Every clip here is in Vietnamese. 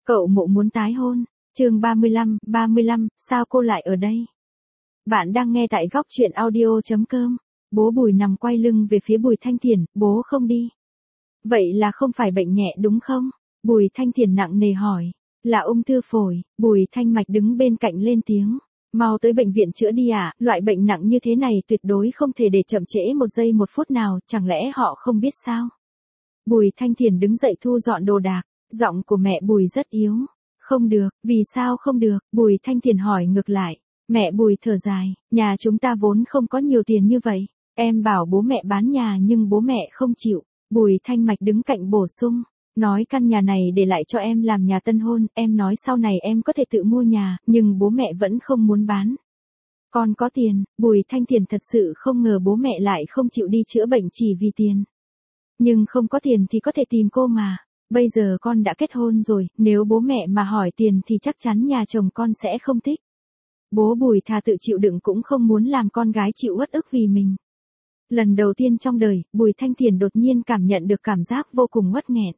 Cậu Mộ muốn tái hôn. Chương 35, sao cô lại ở đây? Bạn đang nghe tại góc truyện audio.com. Bố Bùi nằm quay lưng về phía Bùi Thanh Thiền, bố không đi. Vậy là không phải bệnh nhẹ đúng không? Bùi Thanh Thiền nặng nề hỏi. Là ung thư phổi. Bùi Thanh Mạch đứng bên cạnh lên tiếng. Mau tới bệnh viện chữa đi ạ, loại bệnh nặng như thế này tuyệt đối không thể để chậm trễ một giây một phút nào, chẳng lẽ họ không biết sao? Bùi Thanh Thiền đứng dậy thu dọn đồ đạc, giọng của mẹ Bùi rất yếu. Không được, vì sao không được? Bùi Thanh Thiền hỏi ngược lại. Mẹ Bùi thở dài, nhà chúng ta vốn không có nhiều tiền như vậy. Em bảo bố mẹ bán nhà nhưng bố mẹ không chịu. Bùi Thanh Mạch đứng cạnh bổ sung. Nói căn nhà này để lại cho em làm nhà tân hôn, em nói sau này em có thể tự mua nhà, nhưng bố mẹ vẫn không muốn bán. Con có tiền, Bùi Thanh Thiền thật sự không ngờ bố mẹ lại không chịu đi chữa bệnh chỉ vì tiền. Nhưng không có tiền thì có thể tìm cô mà. Bây giờ con đã kết hôn rồi, nếu bố mẹ mà hỏi tiền thì chắc chắn nhà chồng con sẽ không thích. Bố Bùi thà tự chịu đựng cũng không muốn làm con gái chịu uất ức vì mình. Lần đầu tiên trong đời, Bùi Thanh Thiền đột nhiên cảm nhận được cảm giác vô cùng uất nghẹn.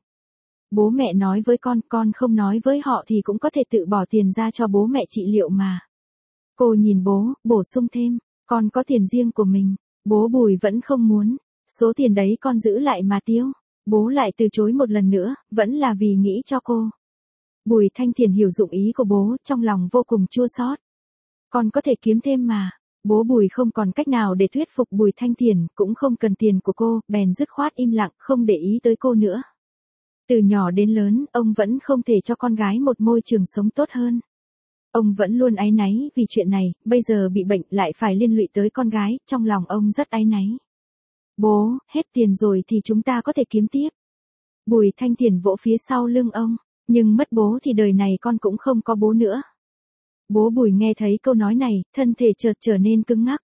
Bố mẹ nói với con không nói với họ thì cũng có thể tự bỏ tiền ra cho bố mẹ trị liệu mà. Cô nhìn bố, bổ sung thêm, con có tiền riêng của mình. Bố Bùi vẫn không muốn, số tiền đấy con giữ lại mà tiêu. Bố lại từ chối một lần nữa, vẫn là vì nghĩ cho cô. Bùi Thanh Thiền hiểu dụng ý của bố, trong lòng vô cùng chua xót. Con có thể kiếm thêm mà. Bố Bùi không còn cách nào để thuyết phục Bùi Thanh Thiền, cũng không cần tiền của cô, bèn dứt khoát im lặng, không để ý tới cô nữa. Từ nhỏ đến lớn, ông vẫn không thể cho con gái một môi trường sống tốt hơn. Ông vẫn luôn áy náy vì chuyện này, bây giờ bị bệnh lại phải liên lụy tới con gái, trong lòng ông rất áy náy. Bố, hết tiền rồi thì chúng ta có thể kiếm tiếp. Bùi Thanh Thiền vỗ phía sau lưng ông, nhưng mất bố thì đời này con cũng không có bố nữa. Bố Bùi nghe thấy câu nói này, thân thể chợt trở nên cứng ngắc.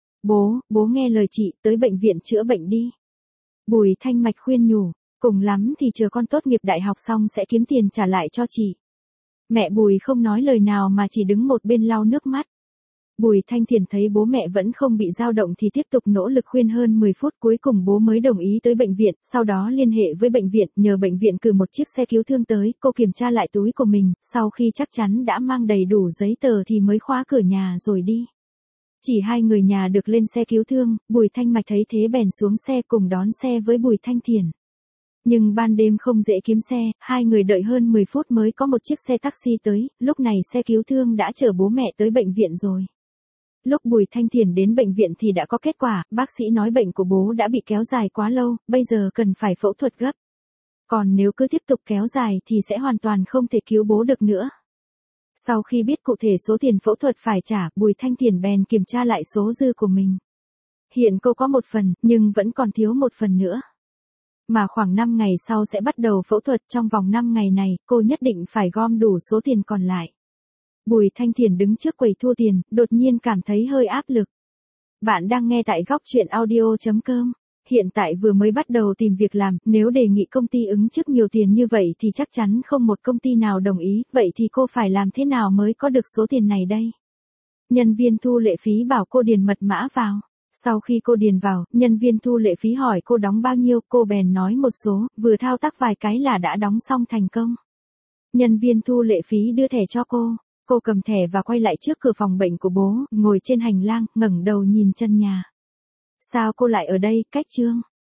Bố nghe lời chị, tới bệnh viện chữa bệnh đi. Bùi Thanh Mạch khuyên nhủ, cùng lắm thì chờ con tốt nghiệp đại học xong sẽ kiếm tiền trả lại cho chị. Mẹ Bùi không nói lời nào mà chỉ đứng một bên lau nước mắt. Bùi Thanh Thiền thấy bố mẹ vẫn không bị dao động thì tiếp tục nỗ lực khuyên hơn 10 phút, cuối cùng bố mới đồng ý tới bệnh viện, sau đó liên hệ với bệnh viện, nhờ bệnh viện cử một chiếc xe cứu thương tới, cô kiểm tra lại túi của mình, sau khi chắc chắn đã mang đầy đủ giấy tờ thì mới khóa cửa nhà rồi đi. Chỉ hai người nhà được lên xe cứu thương, Bùi Thanh Mạch thấy thế bèn xuống xe cùng đón xe với Bùi Thanh Thiền. Nhưng ban đêm không dễ kiếm xe, hai người đợi hơn 10 phút mới có một chiếc xe taxi tới, lúc này xe cứu thương đã chở bố mẹ tới bệnh viện rồi. Lúc Bùi Thanh Thiền đến bệnh viện thì đã có kết quả, bác sĩ nói bệnh của bố đã bị kéo dài quá lâu, bây giờ cần phải phẫu thuật gấp. Còn nếu cứ tiếp tục kéo dài thì sẽ hoàn toàn không thể cứu bố được nữa. Sau khi biết cụ thể số tiền phẫu thuật phải trả, Bùi Thanh Thiền bèn kiểm tra lại số dư của mình. Hiện cô có 1 phần, nhưng vẫn còn thiếu 1 phần nữa. Mà khoảng 5 ngày sau sẽ bắt đầu phẫu thuật, trong vòng 5 ngày này, cô nhất định phải gom đủ số tiền còn lại. Bùi Thanh Thiền đứng trước quầy thu tiền, đột nhiên cảm thấy hơi áp lực. Bạn đang nghe tại góc truyện audio.com. Hiện tại vừa mới bắt đầu tìm việc làm, nếu đề nghị công ty ứng trước nhiều tiền như vậy thì chắc chắn không một công ty nào đồng ý, vậy thì cô phải làm thế nào mới có được số tiền này đây? Nhân viên thu lệ phí bảo cô điền mật mã vào. Sau khi cô điền vào, nhân viên thu lệ phí hỏi cô đóng bao nhiêu, cô bèn nói một số, vừa thao tác vài cái là đã đóng xong thành công. Nhân viên thu lệ phí đưa thẻ cho cô cầm thẻ và quay lại trước cửa phòng bệnh của bố, ngồi trên hành lang, ngẩng đầu nhìn chân nhà. Sao cô lại ở đây, cách Trương?